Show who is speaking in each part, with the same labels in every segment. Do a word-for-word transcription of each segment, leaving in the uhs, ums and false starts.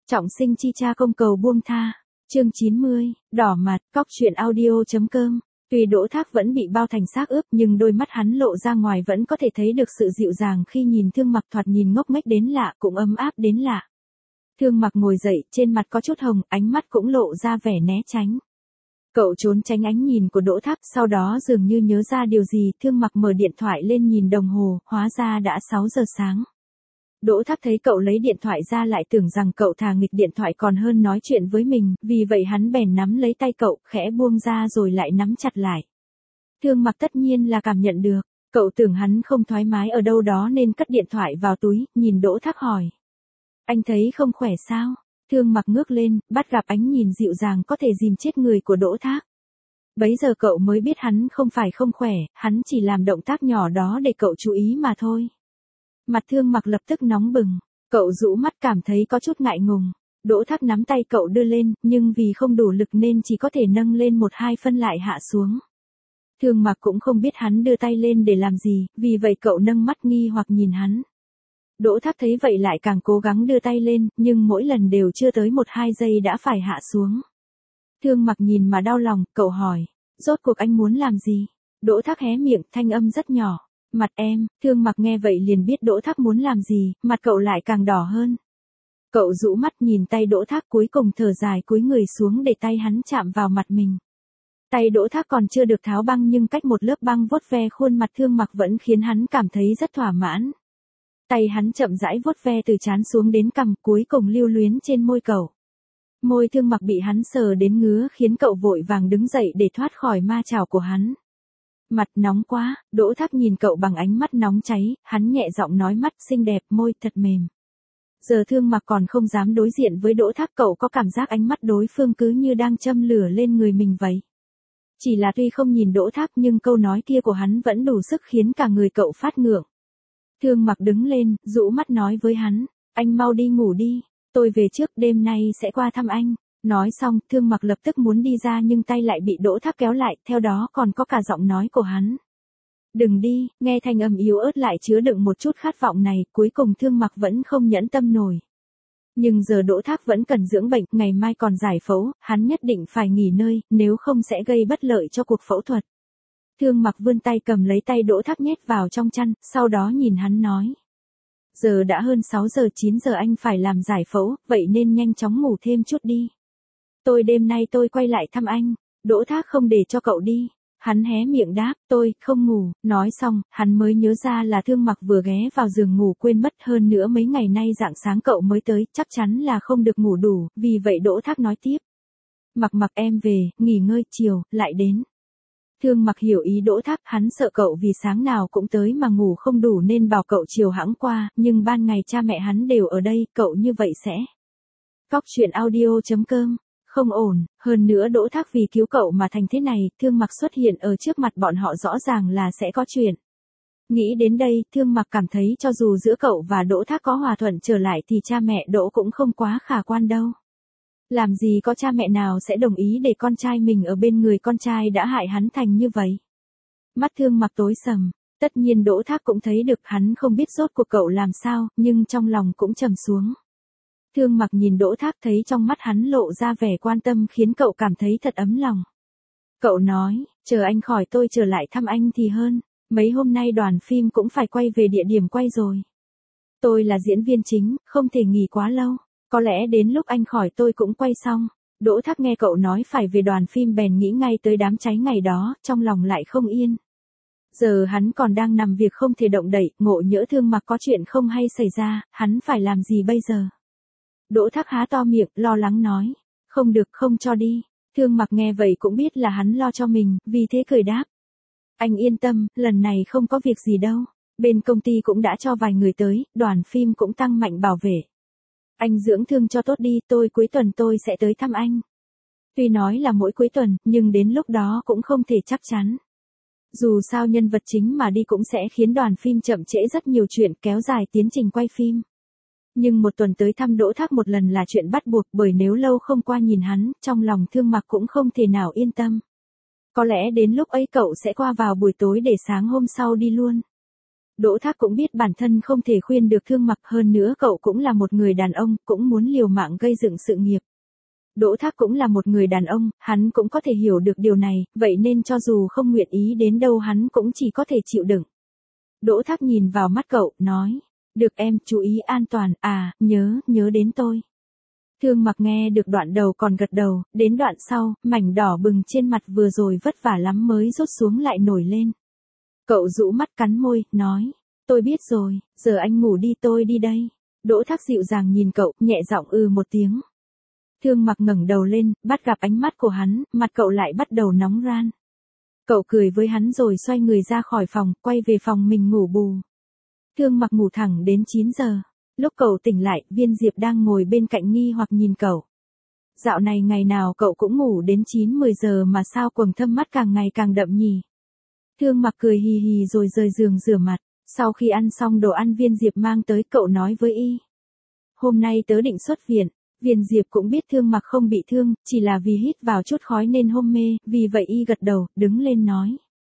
Speaker 1: Trọng sinh chi cha công cầu buông tha. Chương chín mươi, đỏ mặt, cóc truyện audio.com. Tuy Đỗ Thác vẫn bị bao thành xác ướp nhưng đôi mắt hắn lộ ra ngoài vẫn có thể thấy được sự dịu dàng khi nhìn Thương Mặc thoạt nhìn ngốc nghếch đến lạ cũng ấm áp đến lạ. Thương Mặc ngồi dậy, trên mặt có chút hồng, ánh mắt cũng lộ ra vẻ né tránh. Cậu trốn tránh ánh nhìn của Đỗ Thác, sau đó dường như nhớ ra điều gì, Thương Mặc mở điện thoại lên nhìn đồng hồ, hóa ra đã sáu giờ sáng. Đỗ Thác thấy cậu lấy điện thoại ra lại tưởng rằng cậu thà nghịch điện thoại còn hơn nói chuyện với mình, vì vậy hắn bèn nắm lấy tay cậu, khẽ buông ra rồi lại nắm chặt lại. Thương Mặc tất nhiên là cảm nhận được, cậu tưởng hắn không thoải mái ở đâu đó nên cất điện thoại vào túi, nhìn Đỗ Thác hỏi. Anh thấy không khỏe sao? Thương Mặc ngước lên, bắt gặp ánh nhìn dịu dàng có thể dìm chết người của Đỗ Thác. Bấy giờ cậu mới biết hắn không phải không khỏe, hắn chỉ làm động tác nhỏ đó để cậu chú ý mà thôi. Mặt Thương Mặc lập tức nóng bừng, cậu rũ mắt cảm thấy có chút ngại ngùng. Đỗ Thác nắm tay cậu đưa lên, nhưng vì không đủ lực nên chỉ có thể nâng lên một hai phân lại hạ xuống. Thương Mặc cũng không biết hắn đưa tay lên để làm gì, vì vậy cậu nâng mắt nghi hoặc nhìn hắn. Đỗ Thác thấy vậy lại càng cố gắng đưa tay lên, nhưng mỗi lần đều chưa tới một hai giây đã phải hạ xuống. Thương Mặc nhìn mà đau lòng, cậu hỏi, rốt cuộc anh muốn làm gì? Đỗ Thác hé miệng, thanh âm rất nhỏ. Mặt em. Thương Mặc nghe vậy liền biết Đỗ Thác muốn làm gì, mặt cậu lại càng đỏ hơn. Cậu rũ mắt nhìn tay Đỗ Thác cuối cùng thở dài cúi người xuống để tay hắn chạm vào mặt mình. Tay Đỗ Thác còn chưa được tháo băng nhưng cách một lớp băng vuốt ve khuôn mặt Thương Mặc vẫn khiến hắn cảm thấy rất thỏa mãn. Tay hắn chậm rãi vuốt ve từ trán xuống đến cằm, cuối cùng lưu luyến trên môi cậu. Môi Thương Mặc bị hắn sờ đến ngứa khiến cậu vội vàng đứng dậy để thoát khỏi ma chảo của hắn. Mặt nóng quá, Đỗ Thác nhìn cậu bằng ánh mắt nóng cháy, hắn nhẹ giọng nói mắt xinh đẹp, môi thật mềm. Giờ Thương Mặc còn không dám đối diện với Đỗ Thác, cậu có cảm giác ánh mắt đối phương cứ như đang châm lửa lên người mình vậy. Chỉ là tuy không nhìn Đỗ Thác nhưng câu nói kia của hắn vẫn đủ sức khiến cả người cậu phát ngượng. Thương Mặc đứng lên, rũ mắt nói với hắn, anh mau đi ngủ đi, tôi về trước, đêm nay sẽ qua thăm anh. Nói xong, Thương Mặc lập tức muốn đi ra nhưng tay lại bị Đỗ Thác kéo lại, theo đó còn có cả giọng nói của hắn. Đừng đi, nghe thanh âm yếu ớt lại chứa đựng một chút khát vọng này, cuối cùng Thương Mặc vẫn không nhẫn tâm nổi. Nhưng giờ Đỗ Thác vẫn cần dưỡng bệnh, ngày mai còn giải phẫu, hắn nhất định phải nghỉ ngơi, nếu không sẽ gây bất lợi cho cuộc phẫu thuật. Thương Mặc vươn tay cầm lấy tay Đỗ Thác nhét vào trong chăn, sau đó nhìn hắn nói. Giờ đã hơn sáu giờ chín giờ anh phải làm giải phẫu, vậy nên nhanh chóng ngủ thêm chút đi. Tôi đêm nay tôi quay lại thăm anh. Đỗ Thác không để cho cậu đi. Hắn hé miệng đáp, tôi không ngủ. Nói xong, hắn mới nhớ ra là Thương Mặc vừa ghé vào giường ngủ quên mất, hơn nữa mấy ngày nay rạng sáng cậu mới tới, chắc chắn là không được ngủ đủ, vì vậy Đỗ Thác nói tiếp. Mặc Mặc em về, nghỉ ngơi, chiều, lại đến. Thương Mặc hiểu ý Đỗ Thác, hắn sợ cậu vì sáng nào cũng tới mà ngủ không đủ nên bảo cậu chiều hẵng qua, nhưng ban ngày cha mẹ hắn đều ở đây, cậu như vậy sẽ. Cóc truyện audio.com. Không ổn, hơn nữa Đỗ Thác vì cứu cậu mà thành thế này, Thương Mặc xuất hiện ở trước mặt bọn họ rõ ràng là sẽ có chuyện. Nghĩ đến đây, Thương Mặc cảm thấy cho dù giữa cậu và Đỗ Thác có hòa thuận trở lại thì cha mẹ Đỗ cũng không quá khả quan đâu. Làm gì có cha mẹ nào sẽ đồng ý để con trai mình ở bên người con trai đã hại hắn thành như vậy. Mắt Thương Mặc tối sầm, tất nhiên Đỗ Thác cũng thấy được, hắn không biết rốt cuộc cậu làm sao, nhưng trong lòng cũng trầm xuống. Thương Mặc nhìn Đỗ Thác thấy trong mắt hắn lộ ra vẻ quan tâm khiến cậu cảm thấy thật ấm lòng. Cậu nói, chờ anh khỏi tôi trở lại thăm anh thì hơn, mấy hôm nay đoàn phim cũng phải quay về địa điểm quay rồi. Tôi là diễn viên chính, không thể nghỉ quá lâu, có lẽ đến lúc anh khỏi tôi cũng quay xong. Đỗ Thác nghe cậu nói phải về đoàn phim bèn nghĩ ngay tới đám cháy ngày đó, trong lòng lại không yên. Giờ hắn còn đang nằm việc không thể động đậy, ngộ nhỡ Thương Mặc có chuyện không hay xảy ra, hắn phải làm gì bây giờ? Đỗ Thác há to miệng, lo lắng nói. Không được, không cho đi. Thương Mặc nghe vậy cũng biết là hắn lo cho mình, vì thế cười đáp. Anh yên tâm, lần này không có việc gì đâu. Bên công ty cũng đã cho vài người tới, đoàn phim cũng tăng mạnh bảo vệ. Anh dưỡng thương cho tốt đi, tôi cuối tuần tôi sẽ tới thăm anh. Tuy nói là mỗi cuối tuần, nhưng đến lúc đó cũng không thể chắc chắn. Dù sao nhân vật chính mà đi cũng sẽ khiến đoàn phim chậm trễ rất nhiều chuyện, kéo dài tiến trình quay phim. Nhưng một tuần tới thăm Đỗ Thác một lần là chuyện bắt buộc, bởi nếu lâu không qua nhìn hắn, trong lòng Thương Mặc cũng không thể nào yên tâm. Có lẽ đến lúc ấy cậu sẽ qua vào buổi tối để sáng hôm sau đi luôn. Đỗ Thác cũng biết bản thân không thể khuyên được Thương Mặc, hơn nữa cậu cũng là một người đàn ông, cũng muốn liều mạng gây dựng sự nghiệp. Đỗ Thác cũng là một người đàn ông, hắn cũng có thể hiểu được điều này, vậy nên cho dù không nguyện ý đến đâu hắn cũng chỉ có thể chịu đựng. Đỗ Thác nhìn vào mắt cậu, nói, được em, chú ý an toàn, à, nhớ, nhớ đến tôi. Thương Mặc nghe được đoạn đầu còn gật đầu, đến đoạn sau, mảnh đỏ bừng trên mặt vừa rồi vất vả lắm mới rút xuống lại nổi lên. Cậu rũ mắt cắn môi, nói, tôi biết rồi, giờ anh ngủ đi tôi đi đây. Đỗ Thác dịu dàng nhìn cậu, nhẹ giọng ư một tiếng. Thương Mặc ngẩng đầu lên, bắt gặp ánh mắt của hắn, mặt cậu lại bắt đầu nóng ran. Cậu cười với hắn rồi xoay người ra khỏi phòng, quay về phòng mình ngủ bù. Thương Mặc ngủ thẳng đến chín giờ. Lúc cậu tỉnh lại, Viên Diệp đang ngồi bên cạnh nghi hoặc nhìn cậu. Dạo này ngày nào cậu cũng ngủ đến chín mười giờ mà sao quầng thâm mắt càng ngày càng đậm nhỉ? Thương Mặc cười hì hì rồi rời giường rửa mặt. Sau khi ăn xong đồ ăn Viên Diệp mang tới, cậu nói với y. Hôm nay tớ định xuất viện. Viên Diệp cũng biết Thương Mặc không bị thương, chỉ là vì hít vào chút khói nên hôn mê, vì vậy y gật đầu, đứng lên nói.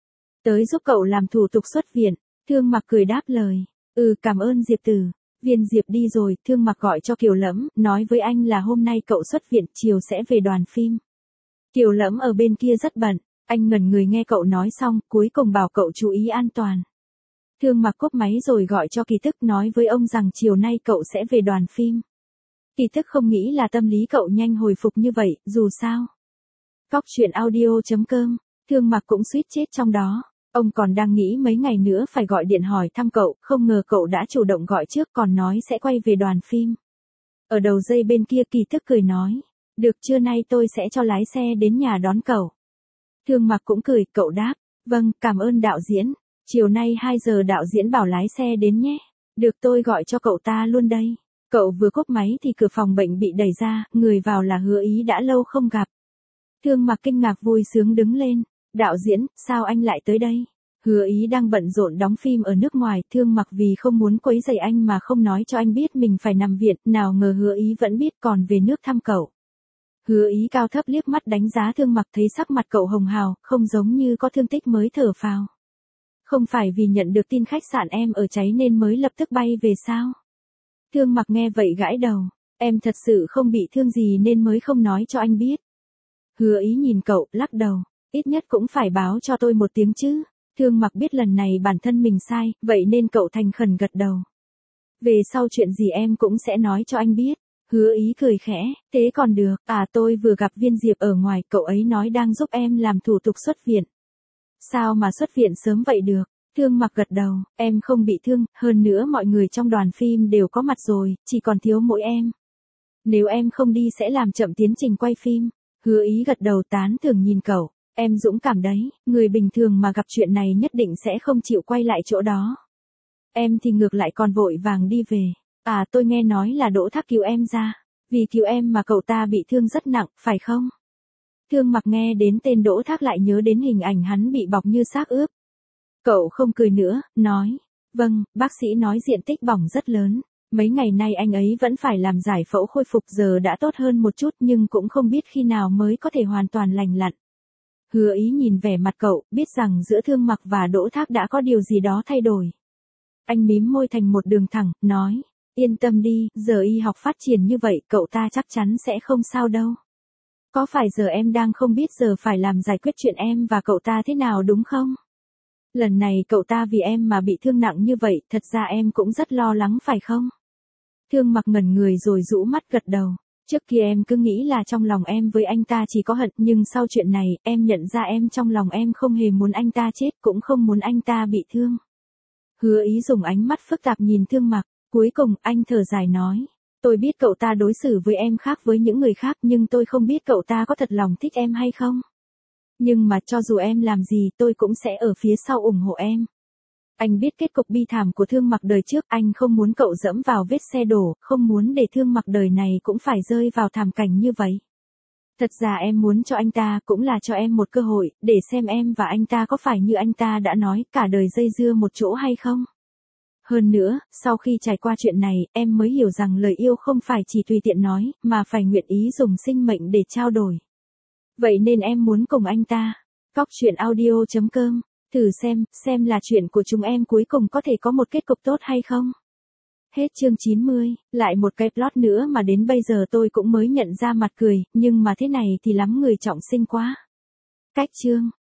Speaker 1: Tới giúp cậu làm thủ tục xuất viện. Thương Mặc cười đáp lời. Ừ, cảm ơn Diệp tử. Viên Diệp đi rồi, Thương Mặc gọi cho Kiều Lẫm, nói với anh là hôm nay cậu xuất viện, chiều sẽ về đoàn phim. Kiều Lẫm ở bên kia rất bận, anh ngẩn người nghe cậu nói xong, cuối cùng bảo cậu chú ý an toàn. Thương Mặc cúp máy rồi gọi cho Kỳ Tức, nói với ông rằng chiều nay cậu sẽ về đoàn phim. Kỳ Tức không nghĩ là tâm lý cậu nhanh hồi phục như vậy, dù sao. Cóc truyện audio chấm com, Thương Mặc cũng suýt chết trong đó. Ông còn đang nghĩ mấy ngày nữa phải gọi điện hỏi thăm cậu, không ngờ cậu đã chủ động gọi trước còn nói sẽ quay về đoàn phim. Ở đầu dây bên kia Kỳ Tức cười nói, được, trưa nay tôi sẽ cho lái xe đến nhà đón cậu. Thương Mặc cũng cười, cậu đáp, vâng, cảm ơn đạo diễn, chiều nay hai giờ đạo diễn bảo lái xe đến nhé. Được, tôi gọi cho cậu ta luôn đây. Cậu vừa cúp máy thì cửa phòng bệnh bị đẩy ra, người vào là Hứa Ý đã lâu không gặp. Thương Mặc kinh ngạc vui sướng đứng lên. Đạo diễn, sao anh lại tới đây? Hứa Ý đang bận rộn đóng phim ở nước ngoài, Thương Mặc vì không muốn quấy rầy anh mà không nói cho anh biết mình phải nằm viện, nào ngờ Hứa Ý vẫn biết còn về nước thăm cậu. Hứa Ý cao thấp liếc mắt đánh giá Thương Mặc, thấy sắc mặt cậu hồng hào, không giống như có thương tích mới thở phào. Không phải vì nhận được tin khách sạn em ở cháy nên mới lập tức bay về sao? Thương Mặc nghe vậy gãi đầu, em thật sự không bị thương gì nên mới không nói cho anh biết. Hứa Ý nhìn cậu, lắc đầu. Ít nhất cũng phải báo cho tôi một tiếng chứ. Thương Mặc biết lần này bản thân mình sai, vậy nên cậu thành khẩn gật đầu. Về sau chuyện gì em cũng sẽ nói cho anh biết. Hứa Ý cười khẽ, thế còn được, à tôi vừa gặp Viên Diệp ở ngoài, cậu ấy nói đang giúp em làm thủ tục xuất viện. Sao mà xuất viện sớm vậy được? Thương Mặc gật đầu, em không bị thương, hơn nữa mọi người trong đoàn phim đều có mặt rồi, chỉ còn thiếu mỗi em. Nếu em không đi sẽ làm chậm tiến trình quay phim. Hứa Ý gật đầu tán thưởng nhìn cậu. Em dũng cảm đấy, người bình thường mà gặp chuyện này nhất định sẽ không chịu quay lại chỗ đó. Em thì ngược lại còn vội vàng đi về. À tôi nghe nói là Đỗ Thác cứu em ra. Vì cứu em mà cậu ta bị thương rất nặng, phải không? Thương Mặc nghe đến tên Đỗ Thác lại nhớ đến hình ảnh hắn bị bọc như xác ướp. Cậu không cười nữa, nói. Vâng, bác sĩ nói diện tích bỏng rất lớn. Mấy ngày nay anh ấy vẫn phải làm giải phẫu khôi phục, giờ đã tốt hơn một chút nhưng cũng không biết khi nào mới có thể hoàn toàn lành lặn. Hứa Ý nhìn vẻ mặt cậu, biết rằng giữa Thương Mặc và Đỗ Thác đã có điều gì đó thay đổi. Anh mím môi thành một đường thẳng, nói, yên tâm đi, giờ y học phát triển như vậy, cậu ta chắc chắn sẽ không sao đâu. Có phải giờ em đang không biết giờ phải làm giải quyết chuyện em và cậu ta thế nào đúng không? Lần này cậu ta vì em mà bị thương nặng như vậy, thật ra em cũng rất lo lắng phải không? Thương Mặc ngẩn người rồi rũ mắt gật đầu. Trước kia em cứ nghĩ là trong lòng em với anh ta chỉ có hận, nhưng sau chuyện này, em nhận ra em trong lòng em không hề muốn anh ta chết, cũng không muốn anh ta bị thương. Hứa Ý dùng ánh mắt phức tạp nhìn Thương Mặc, cuối cùng anh thở dài nói, tôi biết cậu ta đối xử với em khác với những người khác, nhưng tôi không biết cậu ta có thật lòng thích em hay không. Nhưng mà cho dù em làm gì tôi cũng sẽ ở phía sau ủng hộ em. Anh biết kết cục bi thảm của Thương Mặc đời trước, anh không muốn cậu dẫm vào vết xe đổ, không muốn để Thương Mặc đời này cũng phải rơi vào thảm cảnh như vậy. Thật ra em muốn cho anh ta cũng là cho em một cơ hội, để xem em và anh ta có phải như anh ta đã nói cả đời dây dưa một chỗ hay không. Hơn nữa, sau khi trải qua chuyện này, em mới hiểu rằng lời yêu không phải chỉ tùy tiện nói, mà phải nguyện ý dùng sinh mệnh để trao đổi. Vậy nên em muốn cùng anh ta. Cóc truyện audio chấm com Thử xem, xem là chuyện của chúng em cuối cùng có thể có một kết cục tốt hay không. Hết chương chín mươi, lại một cái plot nữa mà đến bây giờ tôi cũng mới nhận ra mặt cười, nhưng mà thế này thì lắm người trọng sinh quá. Cách chương